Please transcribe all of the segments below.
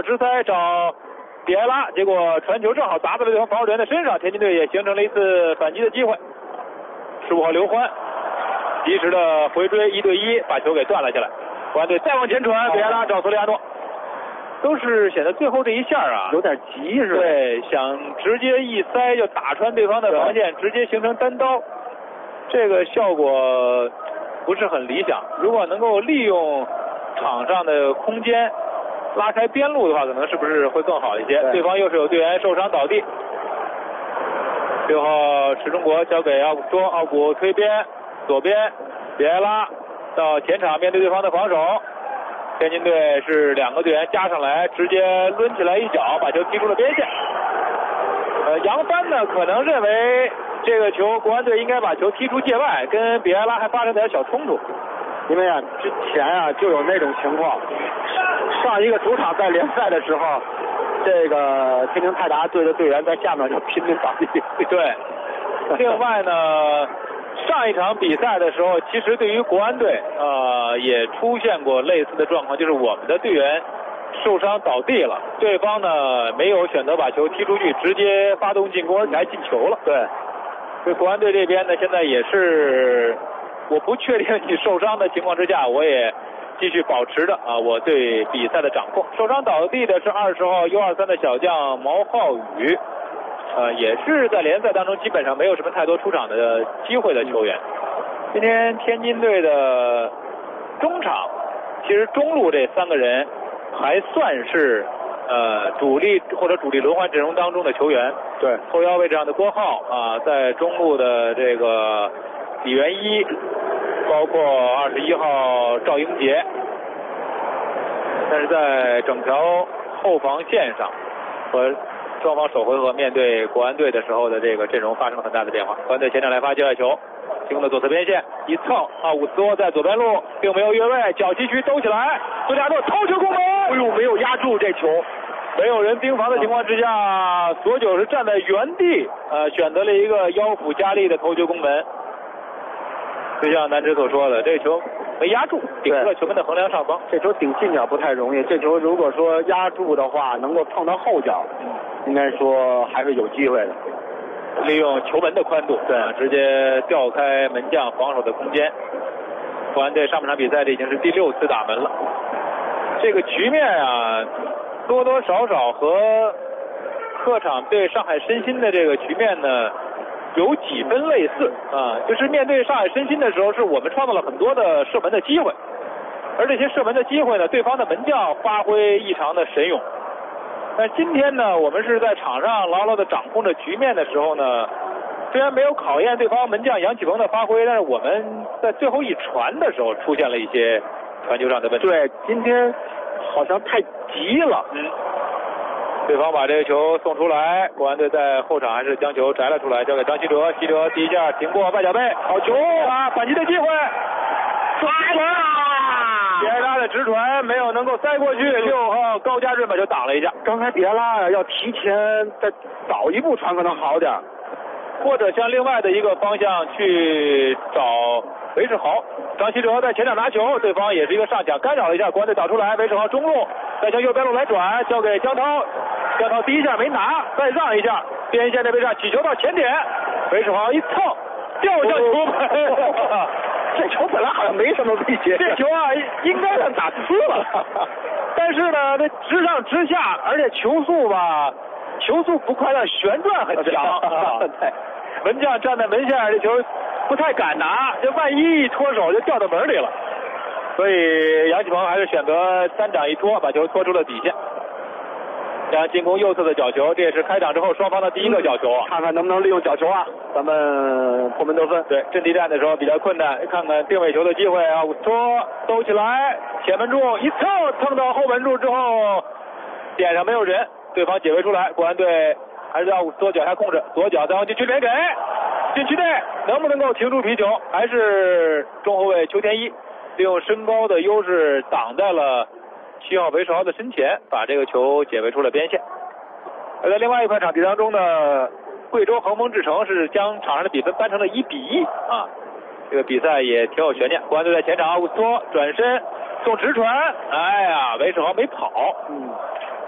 2直塞找比埃拉，结果传球正好砸在了对方防守队员的身上，天津队也形成了一次反击的机会。15号刘欢及时的回追1对1，把球给断了下来。国安队再往前传，比埃拉找索里亚诺，都是显得最后这一下啊有点急是吧？ 对，想直接一塞就打穿对方的防线，直接形成单刀，这个效果不是很理想。如果能够利用场上的空间拉开边路的话，可能是不是会更好一些？对方又是有队员受伤倒地。6号池中国交给奥古多，奥古推边，左边比埃拉到前场面对对方的防守。天津队是2个队员加上来，直接抡起来一脚把球踢出了边线。杨帆呢可能认为这个球国安队应该把球踢出界外，跟比埃拉还发生点小冲突。 因为啊之前啊就有那种情况，上一个主场在联赛的时候，这个天津泰达队的队员在下面就拼命倒地。 对，另外呢，上一场比赛的时候，其实对于国安队也出现过类似的状况，就是我们的队员受伤倒地了，对方呢没有选择把球踢出去，直接发动进攻，而且还进球了。 对， 所以国安队这边呢，现在也是我不确定你受伤的情况之下，我也继续保持着我对比赛的掌控。受伤倒地的是20号 U23的小将毛浩宇，也是在联赛当中基本上没有什么太多出场的机会的球员。今天天津队的中场，其实中路这3个人还算是主力或者主力轮换阵容当中的球员。 对， 后腰位置上的郭浩在中路的这个李元一，包括21号赵英杰，但是在整条后防线上和双方首回合面对国安队的时候的这个阵容发生了很大的变化。国安队前场来发接外球，进攻的左侧边线一蹭，奥古斯托在左边路并没有越位，脚击区兜起来，索里亚诺头球攻门， 哎呦没有压住这球， 没有人盯防的情况之下，索九是站在原地选择了一个腰腹加力的头球攻门。就像南芝所说的，这球没压住，顶住了球门的横梁上方。 这球顶近角不太容易，这球如果说压住的话，能够碰到后脚，应该说还是有机会的。 利用球门的宽度，对，直接调开门将防守的空间。国安队上半场比赛这已经是第6次打门了。这个局面啊，多多少少和客场对上海申鑫的这个局面呢有几分类似就是面对上海申鑫的时候，是我们创造了很多的射门的机会，而这些射门的机会呢，对方的门将发挥异常的神勇。但今天呢，我们是在场上牢牢的掌控着局面的时候呢，虽然没有考验对方门将杨启鹏的发挥，但是我们在最后一传的时候出现了一些传球上的问题。 对，今天好像太急了。 对方把这个球送出来，国安队在后场还是将球摘了出来，交给张稀哲。稀哲第一下停过外脚背，好球反击的机会，来了！比埃拉的直传没有能够塞过去，6号高家润把球挡了一下。 刚才比埃拉要提前再早一步传可能好点， 或者向另外的一个方向去找韦世豪。张稀哲在前场拿球，对方也是一个上抢，干扰了一下，国安队导出来，韦世豪中路再向右边路来转，交给江涛。江涛第一下没拿，再让一下，边线这边上起球到前点，韦世豪一蹭掉下球门。 这球本来好像没什么威胁， 这球应该算打呲了，但是呢，这直上直下，而且球速不快，但旋转很强。 对， 门将站在门下，这球不太敢拿，这万一一脱手就掉到门里了。所以杨启鹏还是选择3掌一拖，把球拖出了底线。这样进攻右侧的角球，这也是开场之后双方的第一个角球看看能不能利用角球咱们破门得分。 对，阵地战的时候比较困难，看看定位球的机会拖兜起来，前门柱一蹭到后门柱之后，点上没有人，对方解围出来，国安队还是要左脚下控制，左脚再往禁区里给禁区内，能不能够停住皮球？还是中后卫邱天一利用身高的优势挡在了7号韦世豪的身前，把这个球解围出了边线。而在另外一块场地当中呢，贵州恒丰智诚是将场上的比分扳成了1-1这个比赛也挺有悬念。国安队在前场，奥古斯托转身送直传，韦世豪没跑，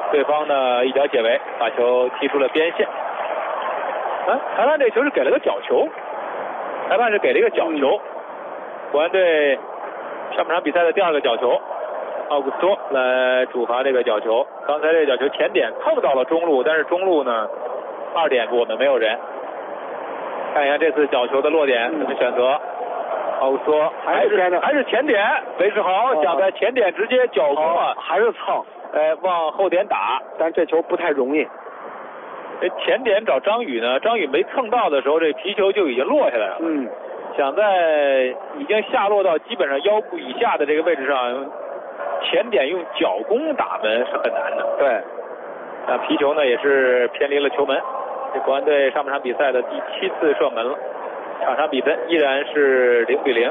对方呢一脚解围，把球踢出了边线。裁判这球是给了个角球，裁判是给了一个角球。国安队上半场比赛的第2个角球，奥古斯托来主罚这个角球。刚才这个角球前点碰到了中路，但是中路呢2点我们没有人。看一下这次角球的落点怎么选择。奥古斯托还是前点，韦世豪想在前点直接脚攻啊， 还是蹭， 往后点打， 但这球不太容易。 这前点找张宇呢，张宇没蹭到的时候，这皮球就已经落下来了。想在已经下落到基本上腰部以下的这个位置上，前点用脚攻打门是很难的。 对， 那皮球呢也是偏离了球门。这国安队上半场比赛的第7次射门了，场比分依然是0-0。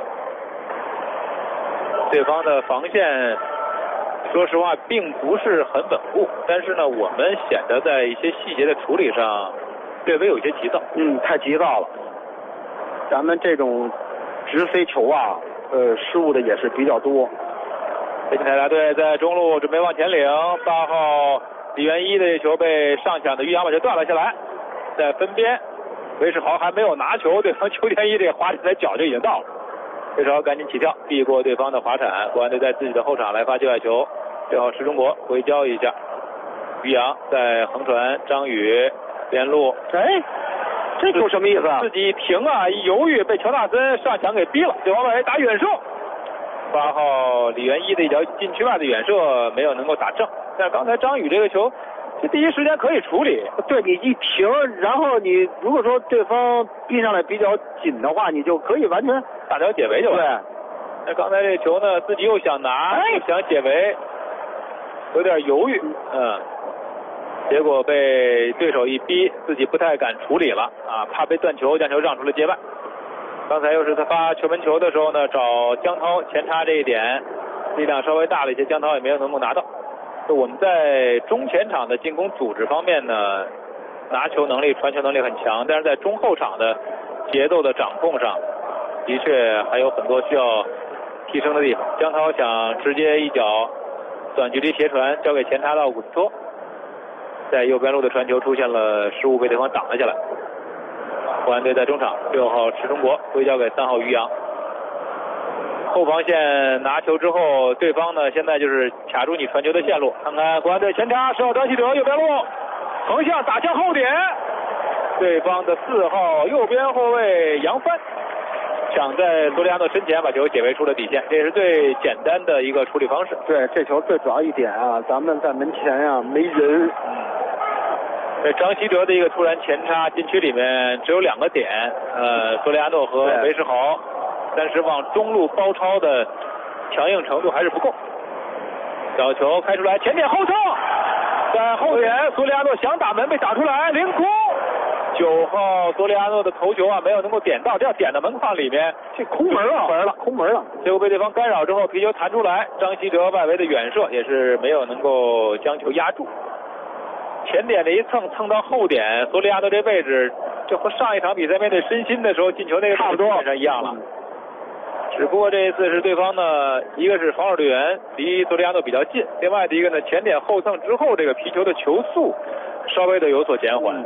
对方的防线说实话并不是很稳固，但是呢我们显得在一些细节的处理上略微有些急躁。 太急躁了。咱们这种直飞球啊，失误的也是比较多。 北京泰达队在中路准备往前领，8号李元一的这球被上抢的于洋把球断了下来，在分边，韦世豪还没有拿球，对方邱天一这个滑铲在脚就已经到了。韦世豪赶紧起跳，避过对方的滑铲。国安队在自己的后场来发界外球，6号石中国回交一下，于洋在横传，张宇边路， 这球什么意思啊？ 自己停啊，一犹豫被乔纳森上抢给逼了，对方外围打远射。8号李元一的一脚禁区外的远射没有能够打正，但是刚才张宇这个球，这第一时间可以处理。 对，你一停，然后你如果说对方逼上来比较紧的话，你就可以完全大脚解围就完。 对。 那刚才这球呢，自己又想拿，又想解围，有点犹豫，结果被对手一逼，自己不太敢处理了啊，怕被断球，将球让出了界外。刚才又是他发球门球的时候呢，找江涛前插这一点，力量稍微大了一些，江涛也没有能够拿到。我们在中前场的进攻组织方面呢，拿球能力、传球能力很强，但是在中后场的节奏的掌控上，的确还有很多需要提升的地方。江涛想直接一脚短距离斜传交给前插到古斯托，在右边路的传球出现了失误，被对方挡了下来。国安队在中场，6号池中国回交给3号于洋。后防线拿球之后，对方呢现在就是卡住你传球的线路。看看国安队前插10号张稀哲右边路横向打向后点，对方的4号右边后卫杨帆抢在索里亚诺身前把球解围出了底线，这也是最简单的一个处理方式。 对，这球最主要一点啊，咱们在门前啊没人。 这张稀哲的一个突然前插，禁区里面只有2个点，索里亚诺和韦世豪，但是往中路包抄的强硬程度还是不够。小球开出来，前点后蹭，在后点索里亚诺想打门被打出来，凌空。9号索里亚诺的头球啊没有能够点到，这要点到门框里面，这空门了，空门了。结果被对方干扰之后，皮球弹出来，张稀哲外围的远射也是没有能够将球压住。前点的一蹭到后点，索里亚诺这位置就和上一场比赛面对申鑫的时候进球那个差不多基本上一样了。只不过这一次是对方呢，一个是防守队员离索里亚诺比较近，另外的一个呢前点后蹭之后，这个皮球的球速稍微的有所减缓。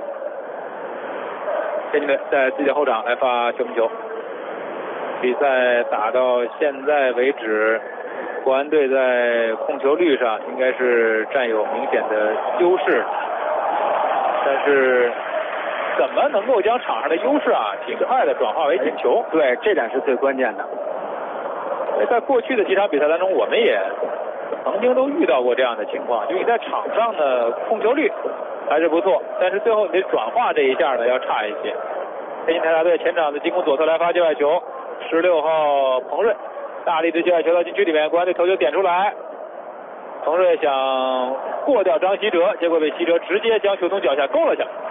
天津队在自己的后场来发球门球。比赛打到现在为止，国安队在控球率上应该是占有明显的优势，但是怎么能够将场上的优势啊尽快的转化为进球？ 对，这点是最关键的。 在过去的几场比赛当中，我们也曾经都遇到过这样的情况，就你在场上的控球率还是不错，但是最后你的转化这一下呢要差一些。天津泰达队前场的进攻左侧来发界外球，16号彭睿大力的界外球到禁区里面，国安队头球点出来，彭睿想过掉张稀哲，结果被稀哲直接将球从脚下勾了下来。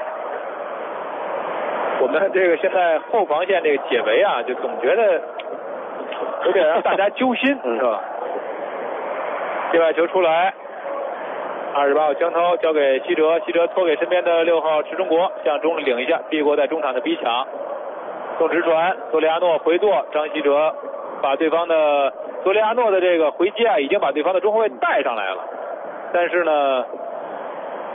我们这个现在后防线这个解围啊，就总觉得有点让大家揪心，是吧？界外球出来，28号江涛交给稀哲，稀哲托给身边的6号池中国，向中路领一下，避过在中场的逼抢，送直传，索里亚诺回剁，张稀哲把对方的索里亚诺的这个回接啊，已经把对方的中后卫带上来了，但是呢，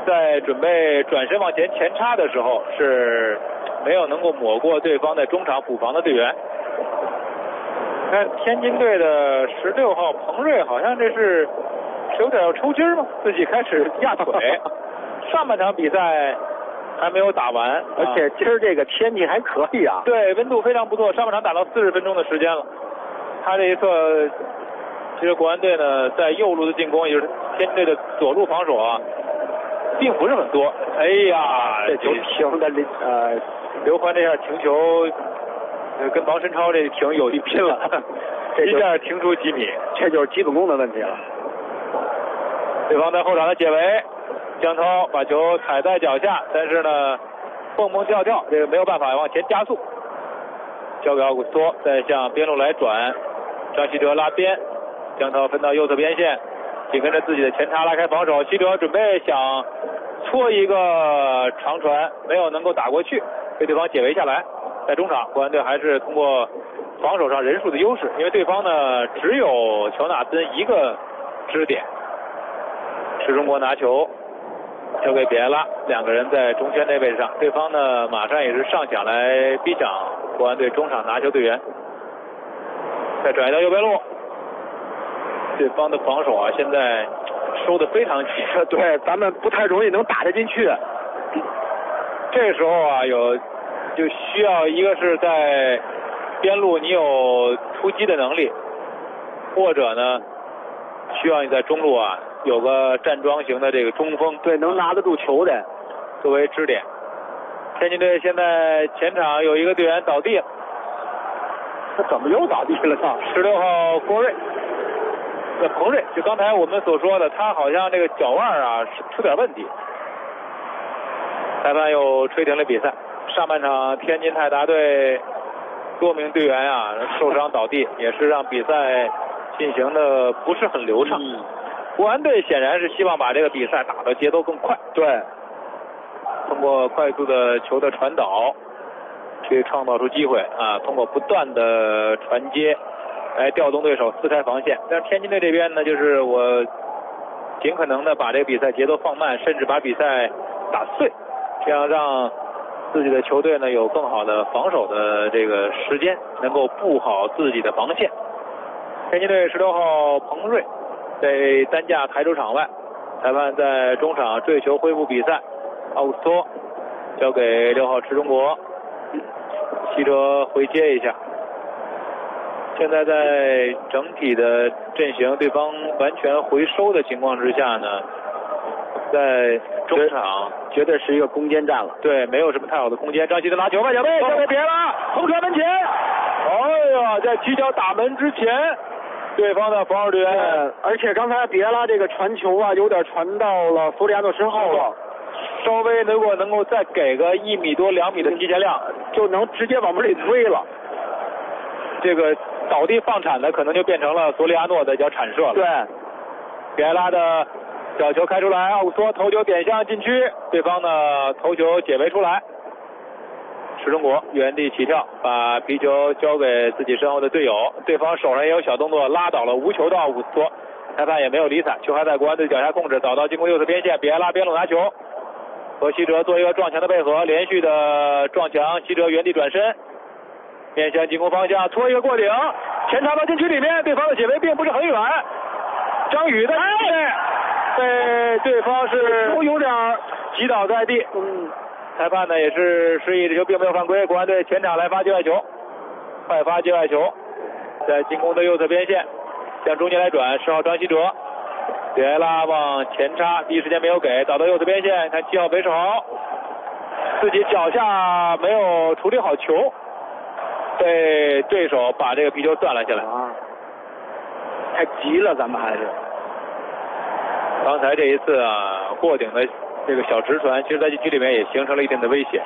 在准备转身往前前插的时候是没有能够抹过对方在中场补防的队员。看天津队的16号彭瑞，好像这是有点要抽筋吗？自己开始压腿。上半场比赛还没有打完， 而且今儿这个天气还可以啊。 对，温度非常不错。上半场打到40分钟的时间了。他这一侧，其实国安队呢在右路的进攻，也就是天津队的左路防守啊，并不是很多。哎呀， 这球停的刘欢这下停球，跟王申超这停有一拼了，一下停出几米， 这就是基本功的问题了。 对方在后场的解围，江涛把球踩在脚下，但是呢蹦蹦跳跳，这个没有办法往前加速，交给奥古斯托，再向边路来转，张稀哲拉边，江涛分到右侧边线，紧跟着自己的前插拉开防守，稀哲准备想搓一个长传，没有能够打过去，被对方解围下来。在中场，国安队还是通过防守上人数的优势，因为对方呢只有乔纳森一个支点。是中国拿球交给比埃拉，两个人在中圈内位置上，对方呢马上也是上抢来逼抢国安队中场拿球队员。再转移到右边路，对方的防守啊现在收得非常紧， 对，咱们不太容易能打得进去。 这个时候啊就需要一个是在边路你有突击的能力，或者呢需要你在中路啊有个站桩型的这个中锋， 对，能拿得住球的作为支点。天津队现在前场有一个队员倒地了， 他怎么又倒地了呢 ？16号郭瑞，彭瑞，就刚才我们所说的，他好像这个脚腕啊出点问题。裁判又吹停了比赛。上半场天津泰达队多名队员啊受伤倒地，也是让比赛进行的不是很流畅。国安队显然是希望把这个比赛打的节奏更快， 对， 通过快速的球的传导去创造出机会啊，通过不断的传接来调动对手撕开防线。但是天津队这边呢，就是我尽可能的把这个比赛节奏放慢，甚至把比赛打碎，这样让自己的球队呢有更好的防守的这个时间，能够布好自己的防线。天津队16号彭瑞被担架抬出场外，裁判在中场坠球恢复比赛，奥古斯托交给6号池中国，稀哲回接一下。现在在整体的阵型对方完全回收的情况之下呢，在中场绝对是一个攻坚战了。 对，没有什么太好的空间。张稀哲拿球外脚背交给别拉，横传门前，哎呀，在起脚打门之前，对方的防守队员， 而且刚才比埃拉这个传球啊，有点传到了弗里亚诺身后了， 稍微如果能够再给个1米多2米的提前量， 就能直接往门里推了。 这个倒地放铲的可能就变成了索里亚诺的脚铲射了。 对， 比埃拉的小球开出来，奥古斯托头球点向禁区，对方呢头球解围出来。石中国原地起跳，把皮球交给自己身后的队友，对方手上也有小动作，拉倒了无球的奥古斯托，裁判也没有理睬，球还在国安队脚下控制，倒到进攻右侧边线，比埃拉边路拿球，和稀哲做一个撞墙的配合，连续的撞墙，稀哲原地转身，面向进攻方向搓一个过顶，前插到禁区里面，对方的解围并不是很远，张宇的被对方是有点击倒在地。裁判呢也是示意这球并没有犯规，国安队前场来发界外球，快发界外球，在进攻的右侧边线向中间来转，10号张稀哲，比埃拉往前插，第一时间没有给，倒到右侧边线，看7号北手自己脚下没有处理好球，被对手把这个皮球断了下来。 太急了，咱们还是。 刚才这一次啊过顶的这个小直传，其实在禁区里面也形成了一定的危险，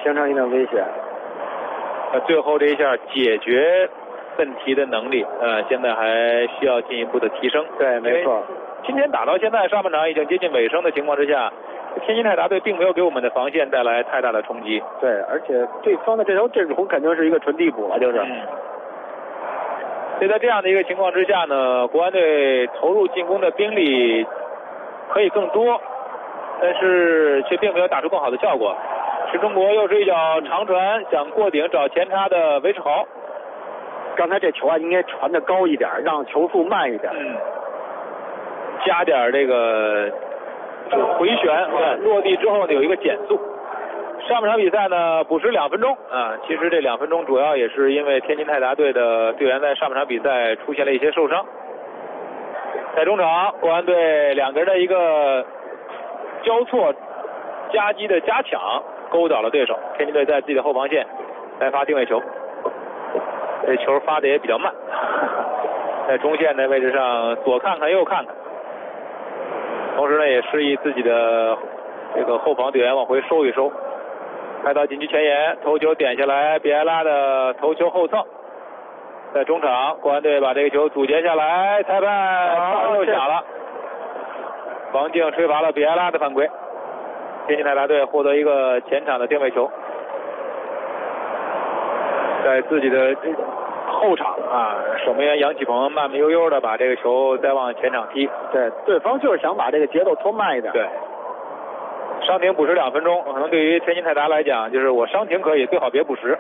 最后这一下解决问题的能力，现在还需要进一步的提升。 对，没错。 今天打到现在，上半场已经接近尾声的情况之下，天津泰达队并没有给我们的防线带来太大的冲击。 对，而且对方的这条阵容肯定是一个纯地补了，就是。 所以在这样的一个情况之下呢，国安队投入进攻的兵力可以更多， 但是却并没有打出更好的效果。是中国又是一脚长传，想过顶找前插的韦世豪。 刚才这球啊，应该传的高一点，让球速慢一点， 加点这个回旋，落地之后呢有一个减速。上半场比赛呢补时2分钟啊，其实这2分钟主要也是因为天津泰达队的队员在上半场比赛出现了一些受伤。在中场，国安队2个人的一个交错夹击的加抢，勾倒了对手。天津队在自己的后防线来发定位球，这球发的也比较慢，在中线的位置上左看看右看看，同时呢也示意自己的这个后防队员往回收一收。开到禁区前沿，头球点下来，比埃拉的头球后蹭。在中场，国安队把这个球阻截下来，裁判又响了，王静吹罚了比埃拉的犯规。天津泰达队获得一个前场的定位球，在自己的后场啊，守门员杨启鹏慢慢悠悠的把这个球再往前场踢。 对，对方就是想把这个节奏拖慢一点。 对。伤停补时2分钟，可能对于天津泰达来讲，就是我伤停可以，最好别补时。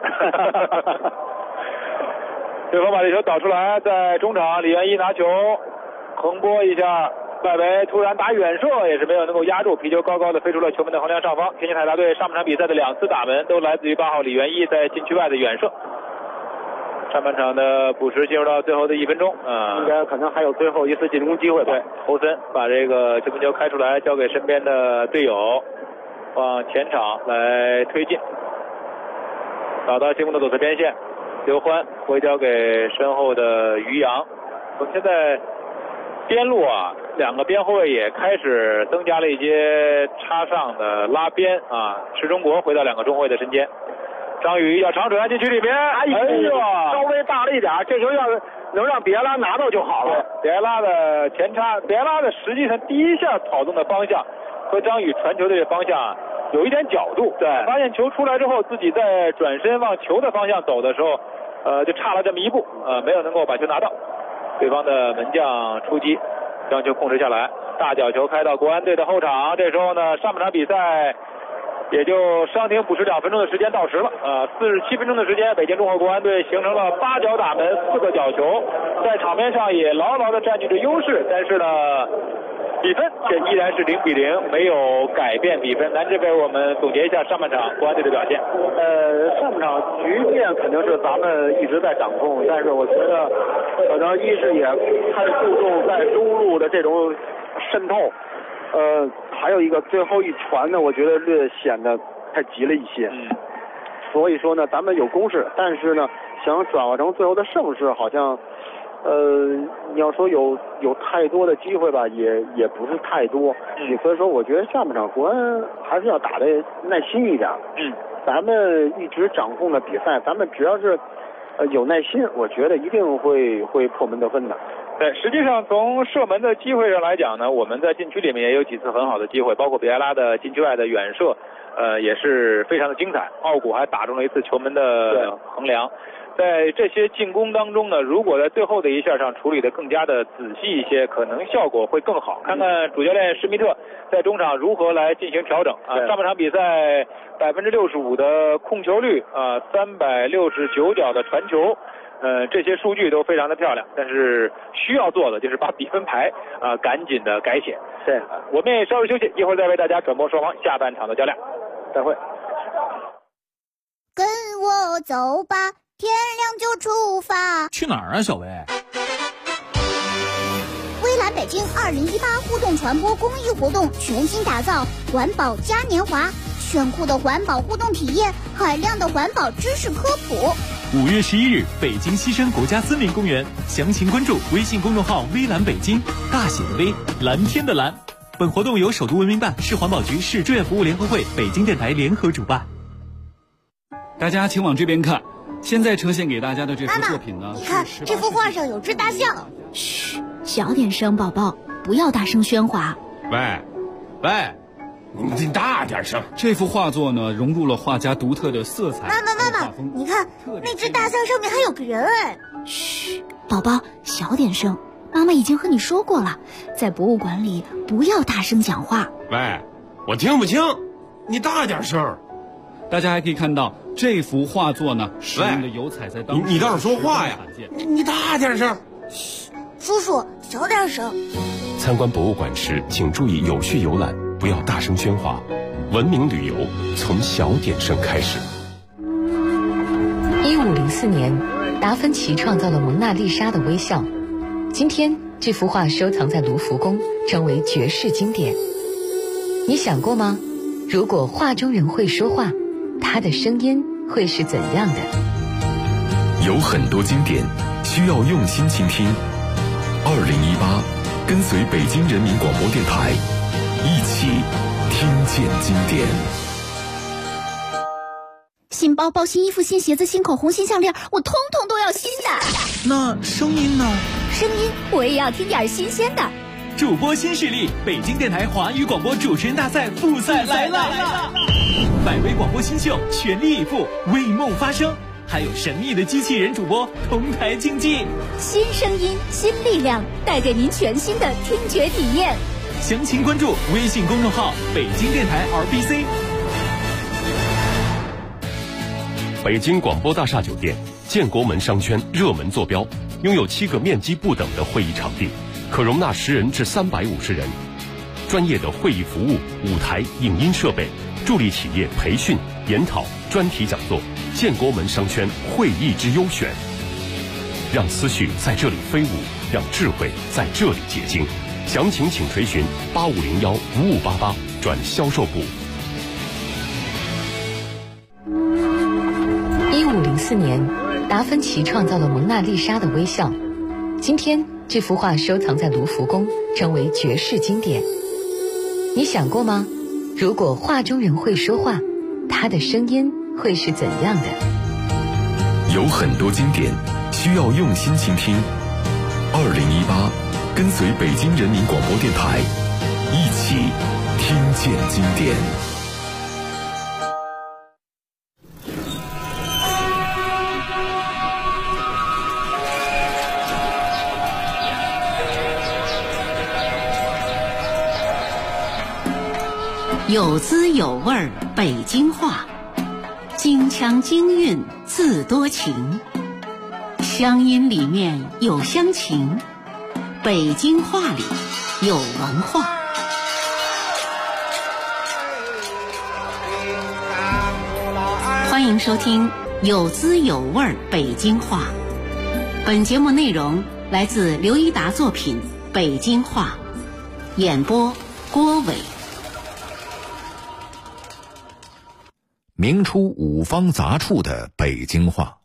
对方把这球导出来，在中场，李元一拿球横拨一下，外围突然打远射，也是没有能够压住，皮球高高的飞出了球门的横梁上方。天津泰达队上半场比赛的2次打门都来自于8号李元一在禁区外的远射。上半场的补时进入到最后的1分钟， 应该可能还有最后一次进攻机会吧。 对，侯森把这个球门球开出来，交给身边的队友，往前场来推进，找到进攻的左侧边线，刘欢回交给身后的于洋。我们现在边路啊，2个边后卫也开始增加了一些插上的拉边啊，池中国回到2个中后卫的身边。张宇要长传进去里面，哎呦， 稍微大了一点，这球要能让比埃拉拿到就好了。 比埃拉的前插，比埃拉的实际上第一下跑动的方向和张宇传球的这个方向有一点角度。 对， 发现球出来之后，自己在转身往球的方向走的时候，就差了这么一步，没有能够把球拿到。对方的门将出击，将球控制下来，大角球开到国安队的后场。这时候呢，上半场比赛也就伤停补时2分钟的时间到时了，47分钟的时间，北京中赫国安队形成了8脚打门4个角球，在场面上也牢牢的占据着优势，但是呢，比分却依然是0-0，没有改变比分。南志为我们总结一下上半场国安队的表现。 上半场局面肯定是咱们一直在掌控，但是我觉得可能一是也太注重在中路的这种渗透。还有一个最后一传呢，我觉得略显得太急了一些。所以说呢，咱们有攻势，但是呢，想转化成最后的胜势，好像你要说有太多的机会吧，也不是太多。所以说，我觉得下半场国安还是要打得耐心一点。咱们一直掌控的比赛，咱们只要是有耐心，我觉得一定会破门得分的。 对，实际上从射门的机会上来讲呢，我们在禁区里面也有几次很好的机会，包括比埃拉的禁区外的远射，也是非常的精彩。奥古还打中了一次球门的横梁。在这些进攻当中呢，如果在最后的一下上处理的更加的仔细一些，可能效果会更好。看看主教练施密特在中场如何来进行调整啊。上半场比赛65%的控球率啊，369脚的传球。这些数据都非常的漂亮，但是需要做的就是把比分牌赶紧的改写。 对， 我们也稍事休息，一会儿再为大家转播双方下半场的较量。再会。 跟我走吧，天亮就出发。 去哪儿啊，小薇？ 微蓝北京2018互动传播公益活动全新打造环保嘉年华，炫酷的环保互动体验，海量的环保知识科普。 5月11日，北京西山国家森林公园，详情关注微信公众号微蓝北京，大写的微，蓝天的蓝。本活动由首都文明办、市环保局、市志愿服务联合会、北京电台联合主办。 大家请往这边看，现在呈现给大家的这幅作品呢， 你看这幅画上有只大象。 嘘，小点声，宝宝，不要大声喧哗。 喂，你大点声。 这幅画作呢，融入了画家独特的色彩。 妈妈，你看那只大象上面还有个人哎。 嘘，宝宝，小点声。妈妈已经和你说过了，在博物馆里不要大声讲话。 我听不清，你大点声。 大家还可以看到这幅画作呢，使用的油彩在当时你倒是说话呀！你大点声。 嘘，叔叔小点声。 参观博物馆时，请注意有序游览，不要大声喧哗。文明旅游从小点声开始。 1504年，达芬奇创造了蒙娜丽莎的微笑。今天，这幅画收藏在卢浮宫，成为绝世经典。你想过吗？如果画中人会说话，他的声音会是怎样的？ 有很多经典需要用心倾听。2018，跟随北京人民广播电台，一起听见经典。 新包包、新衣服、新鞋子、新口红、新项链，我通通都要新的。 那声音呢？ 声音我也要听点新鲜的。 主播新势力，北京电台华语广播主持人大赛复赛来了！100位广播新秀全力以赴，为梦发声，还有神秘的机器人主播同台竞技。 新声音，新力量，带给您全新的听觉体验。 详情关注微信公众号北京电台 RBC。 北京广播大厦酒店建国门商圈热门坐标，拥有7个面积不等的会议场地，可容纳10人至350人，专业的会议服务、舞台、影音设备，助力企业培训、研讨、专题讲座。建国门商圈会议之优选，让思绪在这里飞舞，让智慧在这里结晶。详情请垂询8501-5588转销售部。 1504年，达芬奇创造了蒙娜丽莎的微笑。今天，这幅画收藏在卢浮宫，成为绝世经典。你想过吗？如果画中人会说话，他的声音会是怎样的？ 有很多经典需要用心倾听。2018，跟随北京人民广播电台，一起听见经典。 有滋有味儿北京话，京腔京韵字多情，乡音里面有乡情，北京话里有文化。欢迎收听有滋有味儿北京话。本节目内容来自刘一达作品《北京话》，演播郭伟。 明初五方杂处的北京话。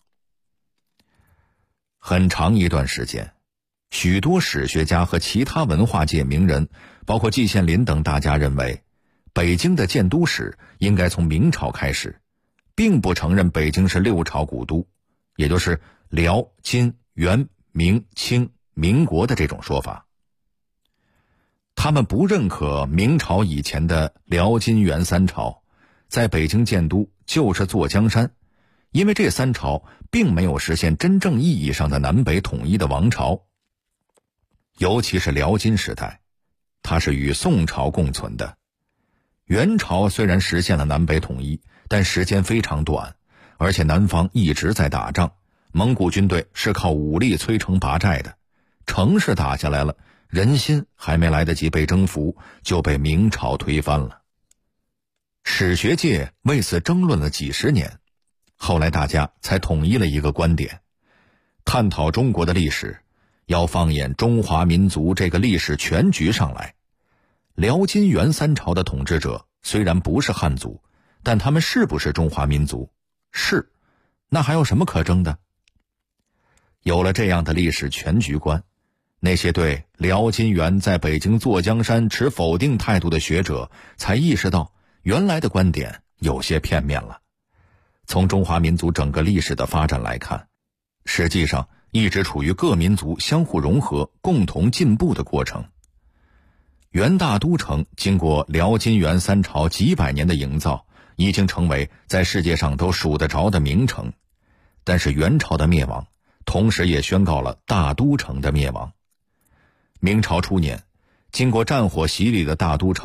很长一段时间，许多史学家和其他文化界名人，包括季羡林等大家认为，北京的建都史应该从明朝开始，并不承认北京是6朝古都，也就是辽、金、元、明、清、民国的这种说法。他们不认可明朝以前的辽、金、元3朝，在北京建都就是坐江山，因为这3朝并没有实现真正意义上的南北统一的王朝。尤其是辽金时代，它是与宋朝共存的。元朝虽然实现了南北统一，但时间非常短，而且南方一直在打仗，蒙古军队是靠武力摧城拔寨的，城市打下来了，人心还没来得及被征服，就被明朝推翻了。史学界为此争论了几十年，后来大家才统一了一个观点：探讨中国的历史，要放眼中华民族这个历史全局上来。辽金元3朝的统治者虽然不是汉族，但他们是不是中华民族？是，那还有什么可争的？有了这样的历史全局观，那些对辽金元在北京坐江山持否定态度的学者才意识到，原来的观点有些片面了。从中华民族整个历史的发展来看，实际上一直处于各民族相互融合、共同进步的过程。元大都城经过辽金元3朝几百年的营造，已经成为在世界上都数得着的名城。但是元朝的灭亡，同时也宣告了大都城的灭亡。明朝初年，经过战火洗礼的大都城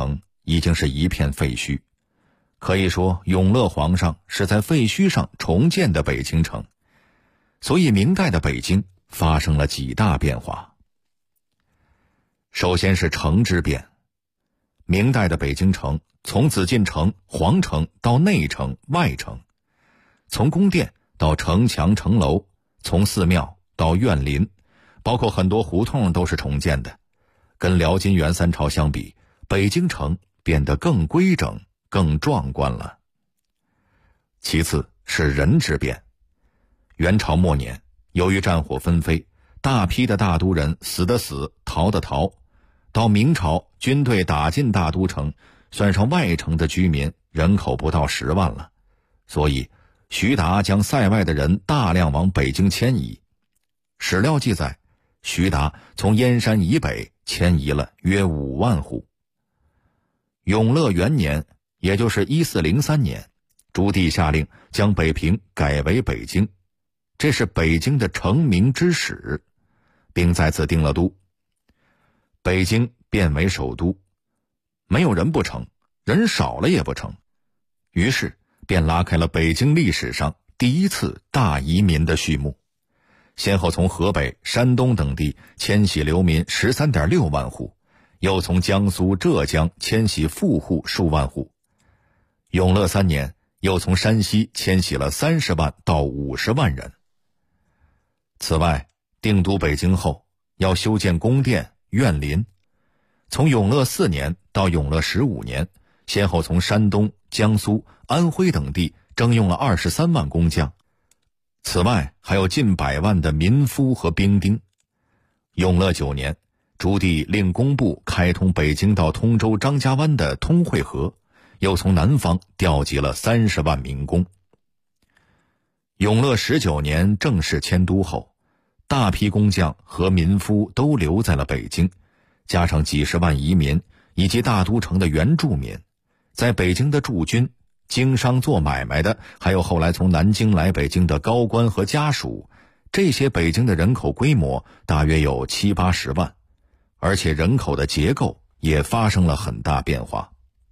已经是一片废墟。可以说，永乐皇上是在废墟上重建的北京城，所以明代的北京发生了几大变化。首先是城之变。明代的北京城从紫禁城、皇城到内城、外城，从宫殿到城墙、城楼，从寺庙到苑林，包括很多胡同都是重建的。跟辽金元三朝相比，北京城变得更规整、更壮观了。其次是人之变。元朝末年，由于战火纷飞，大批的大都人死的死，逃的逃。到明朝，军队打进大都城，算上外城的居民，人口不到10万了。所以徐达将塞外的人大量往北京迁移。史料记载，徐达从燕山以北迁移了约5万户。永乐元年，也就是1403年，朱棣下令将北平改为北京，这是北京的成名之始，并在此定了都。北京变为首都，没有人不成，人少了也不成，于是便拉开了北京历史上第一次大移民的序幕，先后从河北、山东等地迁徙流民 13.6 万户，又从江苏、浙江迁徙富户数万户。永乐3年，又从山西迁徙了30万到50万人。此外，定都北京后，要修建宫殿、苑林。从永乐4年到永乐15年，先后从山东、江苏、安徽等地征用了23万工匠。此外，还有近100万的民夫和兵丁。永乐9年，朱棣令工部开通北京到通州张家湾的通惠河，又从南方调集了30万民工。永乐19年正式迁都后，大批工匠和民夫都留在了北京，加上几十万移民以及大都城的原住民，在北京的驻军、经商做买卖的，还有后来从南京来北京的高官和家属，这些北京的人口规模大约有70-80万，而且人口的结构也发生了很大变化。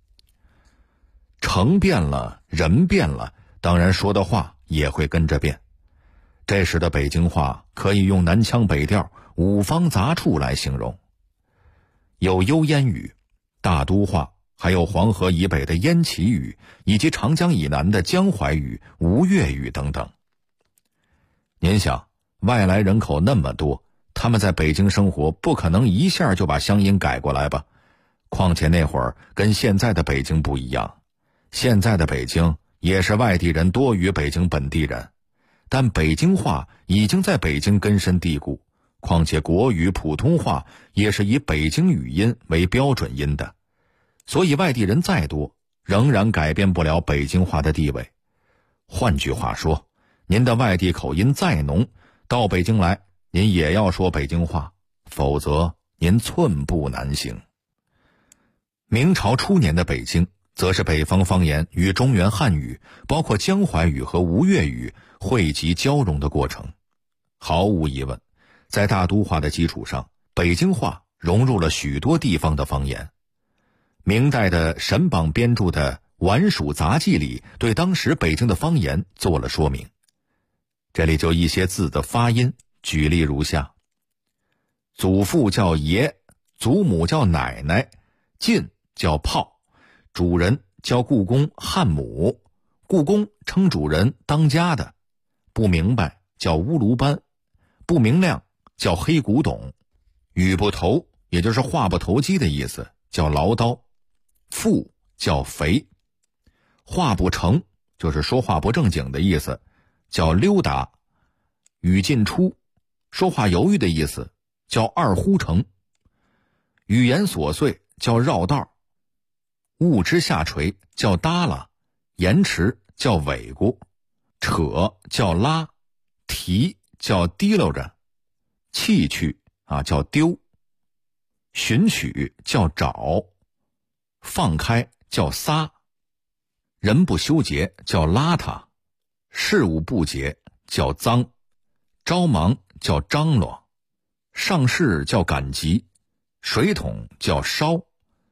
城变了，人变了，当然说的话也会跟着变。这时的北京话可以用南腔北调、五方杂处来形容，有幽燕语、大都话，还有黄河以北的燕齐语，以及长江以南的江淮语、吴越语等等。您想，外来人口那么多，他们在北京生活，不可能一下就把乡音改过来吧？况且那会儿跟现在的北京不一样，现在的北京也是外地人多于北京本地人，但北京话已经在北京根深蒂固，况且国语、普通话也是以北京语音为标准音的，所以外地人再多，仍然改变不了北京话的地位。换句话说，您的外地口音再浓，到北京来，您也要说北京话，否则您寸步难行。明朝初年的北京，则是北方方言与中原汉语，包括江淮语和吴越语汇集交融的过程。毫无疑问，在大都话的基础上，北京话融入了许多地方的方言。明代的沈榜编著的《晚蜀杂记》里对当时北京的方言做了说明。这里就一些字的发音，举例如下：祖父叫爷，祖母叫奶奶，进叫炮，主人叫故宫汉母，故宫称主人当家的，不明白叫乌卢班，不明亮叫黑古董，语不投也就是话不投机的意思，叫唠叨，富叫肥，话不成就是说话不正经的意思，叫溜达，语尽出说话犹豫的意思，叫二呼成，语言琐碎叫绕道，物之下垂叫耷拉，延迟叫尾咕，扯叫拉，提叫提溜着，弃去叫丢，寻取叫找，放开叫撒，人不修洁叫邋遢，事务不洁叫脏，着忙叫张罗，上事叫赶集，水桶叫烧，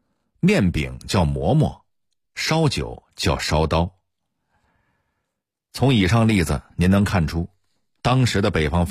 面饼叫馍馍，烧酒叫烧刀。从以上例子您能看出，当时的北方